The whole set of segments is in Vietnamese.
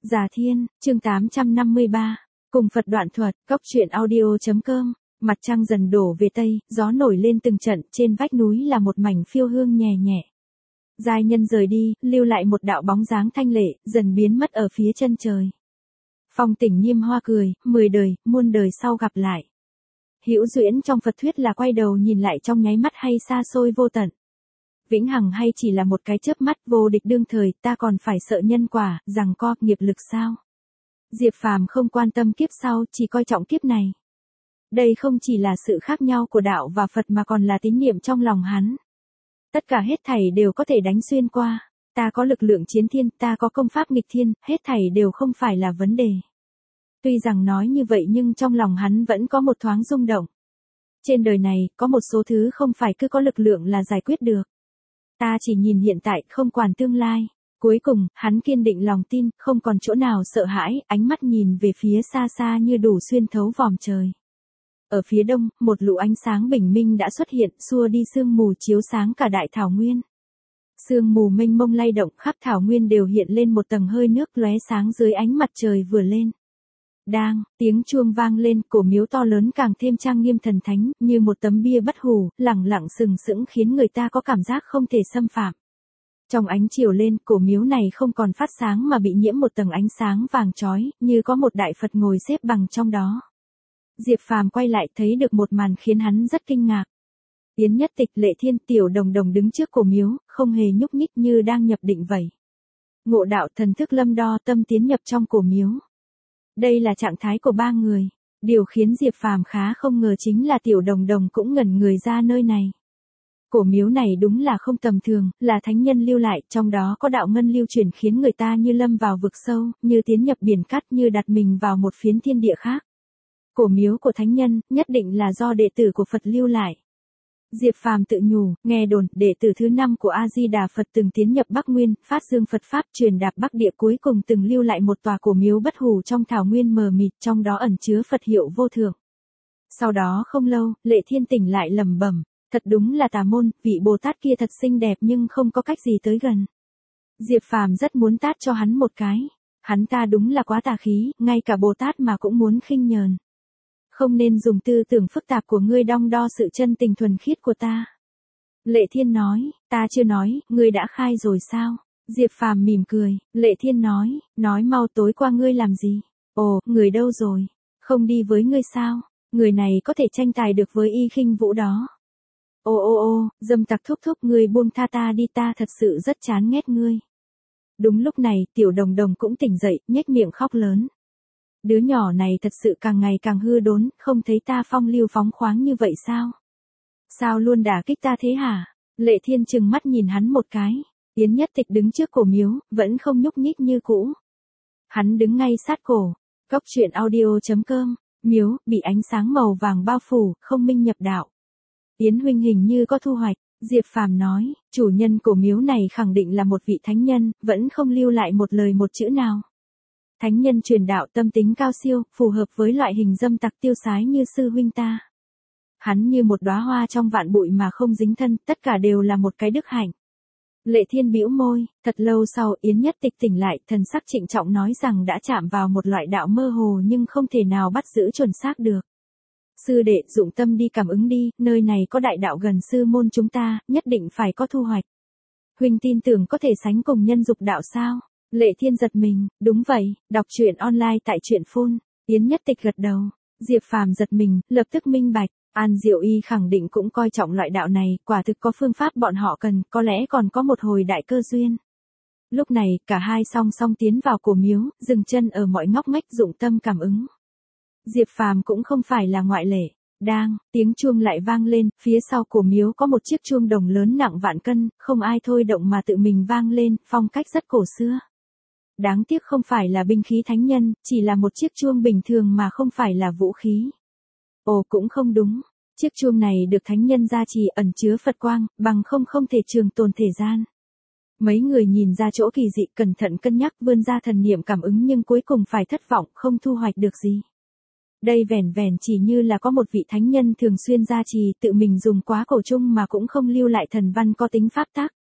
Già Thiên, chương 853. Cùng Phật đoạn thuật, Cốc truyện audio.com. Mặt trăng dần đổ về Tây, gió nổi lên từng trận, trên vách núi là một mảnh phiêu hương nhẹ nhẹ. Giai nhân rời đi, lưu lại một đạo bóng dáng thanh lệ, dần biến mất ở phía chân trời. Phong Tỉnh Nhiêm Hoa cười, 10 đời, muôn đời sau gặp lại. Hữu duyễn trong Phật thuyết là quay đầu nhìn lại trong nháy mắt hay xa xôi vô tận. Vĩnh hằng hay chỉ là một cái chớp mắt, vô địch đương thời, ta còn phải sợ nhân quả, giằng co, nghiệp lực sao? Diệp Phàm không quan tâm kiếp sau, chỉ coi trọng kiếp này. Đây không chỉ là sự khác nhau của đạo và Phật mà còn là tín niệm trong lòng hắn. Tất cả hết thảy đều có thể đánh xuyên qua. Ta có lực lượng chiến thiên, ta có công pháp nghịch thiên, hết thảy đều không phải là vấn đề. Tuy rằng nói như vậy nhưng trong lòng hắn vẫn có một thoáng rung động. Trên đời này, có một số thứ không phải cứ có lực lượng là giải quyết được. Ta chỉ nhìn hiện tại, không quản tương lai. Cuối cùng, hắn kiên định lòng tin, không còn chỗ nào sợ hãi, ánh mắt nhìn về phía xa xa như đủ xuyên thấu vòm trời. Ở phía đông, một lũ ánh sáng bình minh đã xuất hiện, xua đi sương mù chiếu sáng cả đại thảo nguyên. Sương mù mênh mông lay động, khắp thảo nguyên đều hiện lên một tầng hơi nước lóe sáng dưới ánh mặt trời vừa lên. Đang, tiếng chuông vang lên, cổ miếu to lớn càng thêm trang nghiêm thần thánh, như một tấm bia bất hủ, lẳng lặng sừng sững khiến người ta có cảm giác không thể xâm phạm. Trong ánh chiều lên, cổ miếu này không còn phát sáng mà bị nhiễm một tầng ánh sáng vàng chói, như có một đại Phật ngồi xếp bằng trong đó. Diệp Phàm quay lại thấy được một màn khiến hắn rất kinh ngạc. Yến Nhất Tịch, Lệ Thiên, Tiểu Đồng Đồng đứng trước cổ miếu, không hề nhúc nhích như đang nhập định vậy. Ngộ đạo thần thức lâm đo tâm tiến nhập trong cổ miếu. Đây là trạng thái của ba người. Điều khiến Diệp Phàm khá không ngờ chính là Tiểu Đồng Đồng cũng ngẩn người ra nơi này. Cổ miếu này đúng là không tầm thường, là thánh nhân lưu lại, trong đó có đạo ngân lưu truyền khiến người ta như lâm vào vực sâu, như tiến nhập biển cát, như đặt mình vào một phiến thiên địa khác. Cổ miếu của thánh nhân, nhất định là do đệ tử của Phật lưu lại. Diệp Phàm tự nhủ, nghe đồn, đệ tử thứ 5 của A-di-đà Phật từng tiến nhập Bắc Nguyên, phát dương Phật Pháp truyền đạp Bắc Địa, cuối cùng từng lưu lại một tòa cổ miếu bất hủ trong thảo nguyên mờ mịt, trong đó ẩn chứa Phật hiệu vô thượng. Sau đó không lâu, Lệ Thiên tỉnh lại lẩm bẩm, thật đúng là tà môn, vị Bồ Tát kia thật xinh đẹp nhưng không có cách gì tới gần. Diệp Phàm rất muốn tát cho hắn một cái. Hắn ta đúng là quá tà khí, ngay cả Bồ Tát mà cũng muốn khinh nhờn. Không nên dùng tư tưởng phức tạp của ngươi đong đo sự chân tình thuần khiết của ta. Lệ Thiên nói, ta chưa nói, ngươi đã khai rồi sao? Diệp Phàm mỉm cười, Lệ Thiên nói mau, tối qua ngươi làm gì? Ồ, người đâu rồi? Không đi với ngươi sao? Người này có thể tranh tài được với Y Khinh Vũ đó. Ô, dâm tặc thúc thúc, ngươi buông tha ta đi, ta thật sự rất chán ghét ngươi. Đúng lúc này, Tiểu Đồng Đồng cũng tỉnh dậy, nhếch miệng khóc lớn. Đứa nhỏ này thật sự càng ngày càng hư đốn, không thấy ta phong lưu phóng khoáng như vậy sao? Sao luôn đả kích ta thế hả? Lệ Thiên trừng mắt nhìn hắn một cái. Yến Nhất Tịch đứng trước cổ miếu, vẫn không nhúc nhích như cũ. Hắn đứng ngay sát cổ. Cốc truyện audio.com. Miếu, bị ánh sáng màu vàng bao phủ, không minh nhập đạo. Yến huynh hình như có thu hoạch. Diệp Phàm nói, chủ nhân cổ miếu này khẳng định là một vị thánh nhân, vẫn không lưu lại một lời một chữ nào. Thánh nhân truyền đạo tâm tính cao siêu, phù hợp với loại hình dâm tặc tiêu sái như sư huynh ta. Hắn như một đóa hoa trong vạn bụi mà không dính thân, tất cả đều là một cái đức hạnh. Lệ Thiên bĩu môi, thật lâu sau Yến Nhất Tịch tỉnh lại, thần sắc trịnh trọng nói rằng đã chạm vào một loại đạo mơ hồ nhưng không thể nào bắt giữ chuẩn xác được. Sư đệ, dụng tâm đi cảm ứng đi, nơi này có đại đạo gần sư môn chúng ta, nhất định phải có thu hoạch. Huynh tin tưởng có thể sánh cùng nhân dục đạo sao? Lệ Thiên giật mình, đúng vậy, đọc truyện online tại truyện phone. Yến Nhất Tịch gật đầu. Diệp Phàm giật mình, lập tức minh bạch, An Diệu Y khẳng định cũng coi trọng loại đạo này, quả thực có phương pháp bọn họ cần, có lẽ còn có một hồi đại cơ duyên. Lúc này, cả hai song song tiến vào cổ miếu, dừng chân ở mọi ngóc ngách dụng tâm cảm ứng. Diệp Phàm cũng không phải là ngoại lệ. Đang, tiếng chuông lại vang lên, phía sau cổ miếu có một chiếc chuông đồng lớn nặng vạn cân, không ai thôi động mà tự mình vang lên, phong cách rất cổ xưa. Đáng tiếc không phải là binh khí thánh nhân, chỉ là một chiếc chuông bình thường mà không phải là vũ khí. Ồ, cũng không đúng. Chiếc chuông này được thánh nhân gia trì, ẩn chứa Phật quang, bằng không thể trường tồn thể gian. Mấy người nhìn ra chỗ kỳ dị, cẩn thận cân nhắc, vươn ra thần niệm cảm ứng nhưng cuối cùng phải thất vọng, không thu hoạch được gì. Đây vẻn vẻn chỉ như là có một vị thánh nhân thường xuyên gia trì, tự mình dùng quá cổ chung mà cũng không lưu lại thần văn có tính pháp tắc.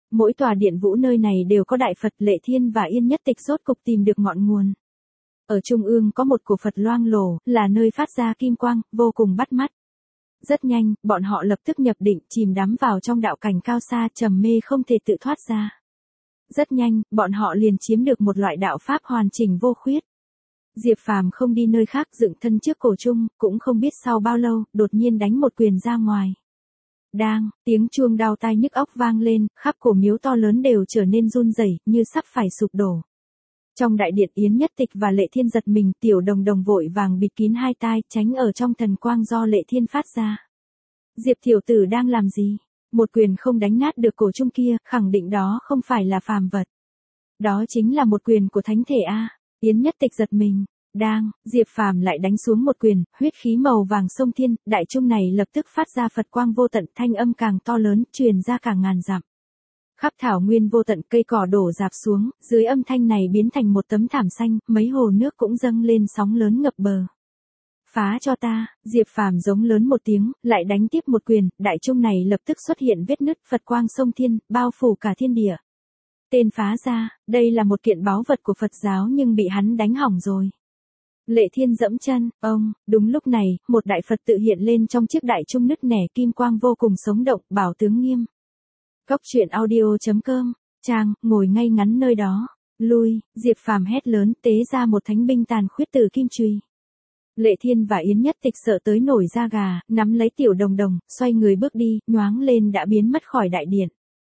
Mỗi tòa điện vũ nơi này đều có đại Phật Lệ Thiên và Yên Nhất Tịch rốt cục tìm được ngọn nguồn. Ở trung ương có một cổ Phật loang lổ, là nơi phát ra kim quang, vô cùng bắt mắt. Rất nhanh, bọn họ lập tức nhập định, chìm đắm vào trong đạo cảnh cao xa, trầm mê không thể tự thoát ra. Rất nhanh, bọn họ liền chiếm được một loại đạo pháp hoàn chỉnh vô khuyết. Diệp Phàm không đi nơi khác dựng thân trước cổ trung, cũng không biết sau bao lâu, đột nhiên đánh một quyền ra ngoài. Đang, tiếng chuông đau tai nhức óc vang lên, khắp cổ miếu to lớn đều trở nên run rẩy, như sắp phải sụp đổ. Trong đại điện Yến Nhất Tịch và Lệ Thiên giật mình, Tiểu Đồng Đồng vội vàng bịt kín hai tai, tránh ở trong thần quang do Lệ Thiên phát ra. Diệp tiểu tử đang làm gì? Một quyền không đánh nát được cổ trung kia, khẳng định đó không phải là phàm vật. Đó chính là một quyền của thánh thể a. Yến Nhất Tịch giật mình. Đang, Diệp Phàm lại đánh xuống một quyền, huyết khí màu vàng sông thiên, đại trung này lập tức phát ra Phật quang vô tận, thanh âm càng to lớn, truyền ra cả ngàn dặm. Khắp thảo nguyên vô tận, cây cỏ đổ rạp xuống, dưới âm thanh này biến thành một tấm thảm xanh, mấy hồ nước cũng dâng lên sóng lớn ngập bờ. Phá cho ta, Diệp Phàm giống lớn một tiếng, lại đánh tiếp một quyền, đại trung này lập tức xuất hiện vết nứt, Phật quang sông thiên, bao phủ cả thiên địa. Tên phá ra, đây là một kiện báu vật của Phật giáo nhưng bị hắn đánh hỏng rồi. Lệ Thiên dẫm chân, đúng lúc này, một đại Phật tự hiện lên trong chiếc đại trung nứt nẻ, kim quang vô cùng sống động, bảo tướng nghiêm. Cốc truyện audio.com, Trang, ngồi ngay ngắn nơi đó. Lui, Diệp Phàm hét lớn, tế ra một thánh binh tàn khuyết từ kim chùy. Lệ Thiên và Yến Nhất Tịch sợ tới nổi da gà, nắm lấy Tiểu Đồng Đồng, xoay người bước đi, nhoáng lên đã biến mất khỏi đại điện.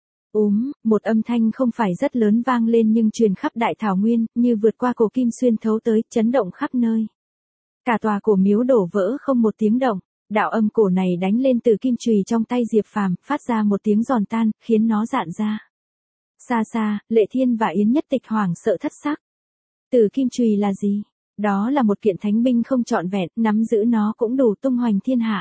Một âm thanh không phải rất lớn vang lên nhưng truyền khắp đại thảo nguyên, như vượt qua cổ kim xuyên thấu tới, chấn động khắp nơi. Cả tòa cổ miếu đổ vỡ không một tiếng động, đạo âm cổ này đánh lên từ kim chùy trong tay Diệp Phàm, phát ra một tiếng giòn tan, khiến nó rạn ra. Xa xa, Lệ Thiên và Yến Nhất Tịch hoảng sợ thất sắc. Từ kim chùy là gì? Đó là một kiện thánh binh không trọn vẹn, nắm giữ nó cũng đủ tung hoành thiên hạ.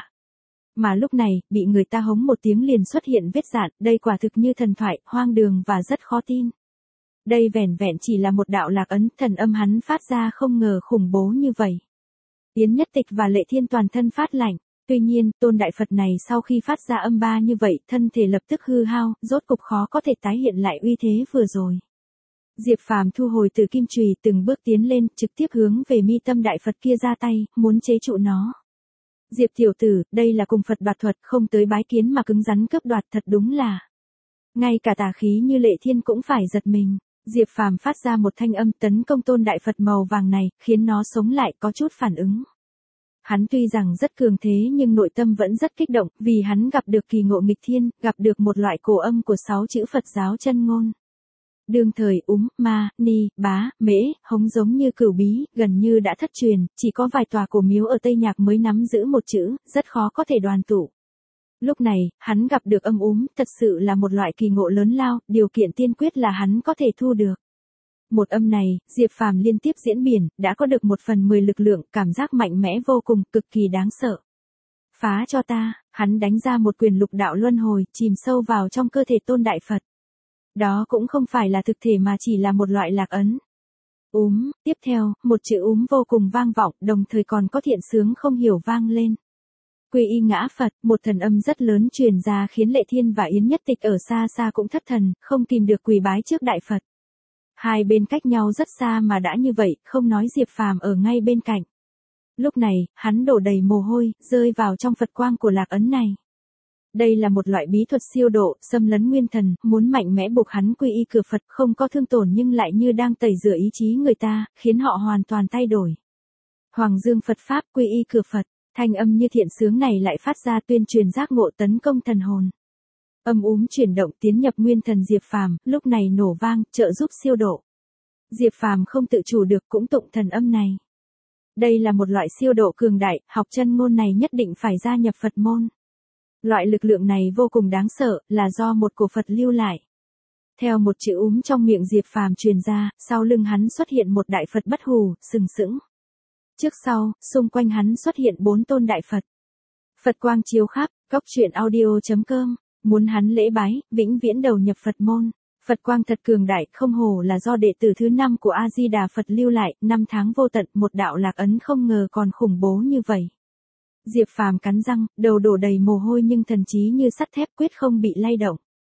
Mà lúc này, bị người ta hống một tiếng liền xuất hiện vết rạn, đây quả thực như thần thoại, hoang đường và rất khó tin. Đây vẻn vẹn chỉ là một đạo lạc ấn, thần âm hắn phát ra không ngờ khủng bố như vậy. Yến Nhất Tịch và Lệ Thiên toàn thân phát lạnh, tuy nhiên, tôn đại Phật này sau khi phát ra âm ba như vậy, thân thể lập tức hư hao, rốt cục khó có thể tái hiện lại uy thế vừa rồi. Diệp Phàm thu hồi từ kim chùy, từng bước tiến lên, trực tiếp hướng về mi tâm đại Phật kia ra tay, muốn chế trụ nó. Diệp tiểu tử, đây là cùng Phật đoạt thuật, không tới bái kiến mà cứng rắn cướp đoạt, thật đúng là. Ngay cả tà khí như Lệ Thiên cũng phải giật mình. Diệp Phàm phát ra một thanh âm tấn công tôn đại Phật màu vàng này, khiến nó sống lại, có chút phản ứng. Hắn tuy rằng rất cường thế nhưng nội tâm vẫn rất kích động, vì hắn gặp được kỳ ngộ nghịch thiên, gặp được một loại cổ âm của 6 chữ Phật giáo chân ngôn. Đương thời ma, ni, bá, mễ, hống giống như cửu bí, gần như đã thất truyền, chỉ có vài tòa cổ miếu ở Tây Nhạc mới nắm giữ một chữ, rất khó có thể đoàn tụ. Lúc này, hắn gặp được âm thật sự là một loại kỳ ngộ lớn lao, điều kiện tiên quyết là hắn có thể thu được. Một âm này, Diệp Phàm liên tiếp diễn biển, đã có được 1/10 lực lượng, cảm giác mạnh mẽ vô cùng, cực kỳ đáng sợ. Phá cho ta, hắn đánh ra một quyền lục đạo luân hồi, chìm sâu vào trong cơ thể tôn đại Phật. Đó cũng không phải là thực thể mà chỉ là một loại lạc ấn. Tiếp theo, một chữ vô cùng vang vọng, đồng thời còn có thiện sướng không hiểu vang lên. Quy y ngã Phật, một thần âm rất lớn truyền ra khiến Lệ Thiên và Yến Nhất Tịch ở xa xa cũng thất thần, không kìm được quỳ bái trước đại Phật. Hai bên cách nhau rất xa mà đã như vậy, không nói Diệp Phàm ở ngay bên cạnh. Lúc này, hắn đổ đầy mồ hôi, rơi vào trong Phật quang của lạc ấn này. Đây là một loại bí thuật siêu độ, xâm lấn nguyên thần, muốn mạnh mẽ buộc hắn quy y cửa Phật, không có thương tổn nhưng lại như đang tẩy rửa ý chí người ta, khiến họ hoàn toàn thay đổi. Hoàng dương Phật Pháp quy y cửa Phật, thanh âm như thiện sướng này lại phát ra tuyên truyền giác ngộ tấn công thần hồn. Âm chuyển động tiến nhập nguyên thần Diệp Phàm, lúc này nổ vang, trợ giúp siêu độ. Diệp Phàm không tự chủ được cũng tụng thần âm này. Đây là một loại siêu độ cường đại, học chân ngôn này nhất định phải gia nhập Phật môn. Loại lực lượng này vô cùng đáng sợ, là do một cổ Phật lưu lại. Theo một chữ trong miệng Diệp Phàm truyền ra, sau lưng hắn xuất hiện một đại Phật bất hủ, sừng sững. Trước sau, xung quanh hắn xuất hiện 4 tôn đại Phật. Phật quang chiếu khắp, cốc truyện audio.com, muốn hắn lễ bái, vĩnh viễn đầu nhập Phật môn. Phật quang thật cường đại, không hổ là do đệ tử thứ 5 của A-di-đà Phật lưu lại, 5 tháng vô tận, một đạo lạc ấn không ngờ còn khủng bố như vậy. Diệp Phàm cắn răng, đầu đổ đầy mồ hôi nhưng thần trí như sắt thép quyết không bị lay động.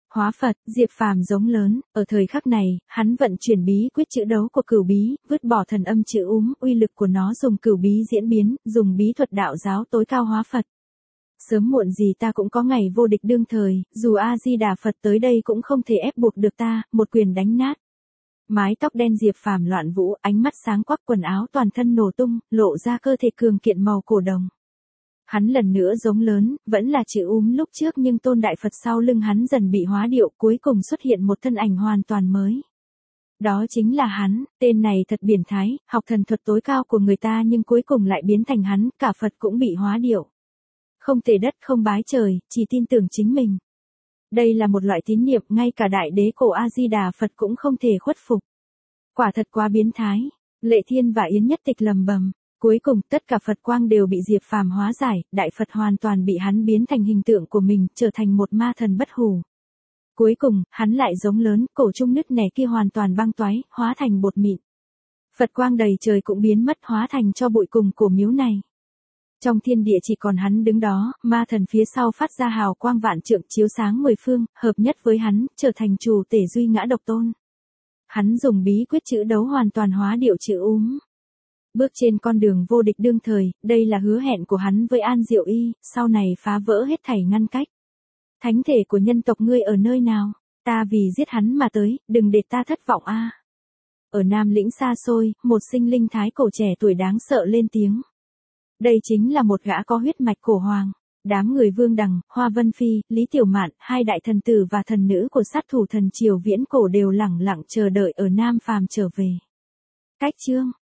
Hóa Phật, Diệp Phàm giống lớn, ở thời khắc này, hắn vận chuyển bí quyết chữ đấu của cửu bí, vứt bỏ thần âm chữ uy lực của nó dùng cửu bí diễn biến, dùng bí thuật đạo giáo tối cao hóa Phật. Sớm muộn gì ta cũng có ngày vô địch đương thời, dù A-di-đà Phật tới đây cũng không thể ép buộc được ta, một quyền đánh nát. Mái tóc đen Diệp Phàm loạn vũ, ánh mắt sáng quắc, quần áo toàn thân nổ tung, lộ ra cơ thể cường kiện màu cổ đồng. Hắn lần nữa giống lớn, vẫn là chữ lúc trước nhưng tôn đại Phật sau lưng hắn dần bị hóa điệu, cuối cùng xuất hiện một thân ảnh hoàn toàn mới. Đó chính là hắn, tên này thật biển thái, học thần thuật tối cao của người ta nhưng cuối cùng lại biến thành hắn, cả Phật cũng bị hóa điệu. Không thể đất không bái trời, chỉ tin tưởng chính mình. Đây là một loại tín niệm ngay cả đại đế cổ A-di-đà Phật cũng không thể khuất phục. Quả thật quá biến thái. Lệ Thiên và Yến Nhất Tịch lầm bầm. Cuối cùng tất cả Phật quang đều bị Diệp Phàm hóa giải, đại Phật hoàn toàn bị hắn biến thành hình tượng của mình, trở thành một ma thần bất hủ. Cuối cùng, hắn lại giống lớn, cổ trung nứt nẻ kia hoàn toàn băng toái, hóa thành bột mịn. Phật quang đầy trời cũng biến mất, hóa thành cho bụi cùng của miếu này. Trong thiên địa chỉ còn hắn đứng đó, ma thần phía sau phát ra hào quang vạn trượng chiếu sáng mười phương, hợp nhất với hắn, trở thành chủ tể duy ngã độc tôn. Hắn dùng bí quyết chữ đấu hoàn toàn hóa điệu chữ Bước trên con đường vô địch đương thời, đây là hứa hẹn của hắn với An Diệu Y, sau này phá vỡ hết thảy ngăn cách. Thánh thể của nhân tộc ngươi ở nơi nào? Ta vì giết hắn mà tới, đừng để ta thất vọng a. Ở Nam Lĩnh xa xôi, một sinh linh thái cổ trẻ tuổi đáng sợ lên tiếng. Đây chính là một gã có huyết mạch cổ hoàng. Đám người Vương Đằng, Hoa Vân Phi, Lý Tiểu Mạn, hai đại thần tử và thần nữ của sát thủ thần triều viễn cổ đều lẳng lặng chờ đợi ở Nam Phàm trở về. Cách chương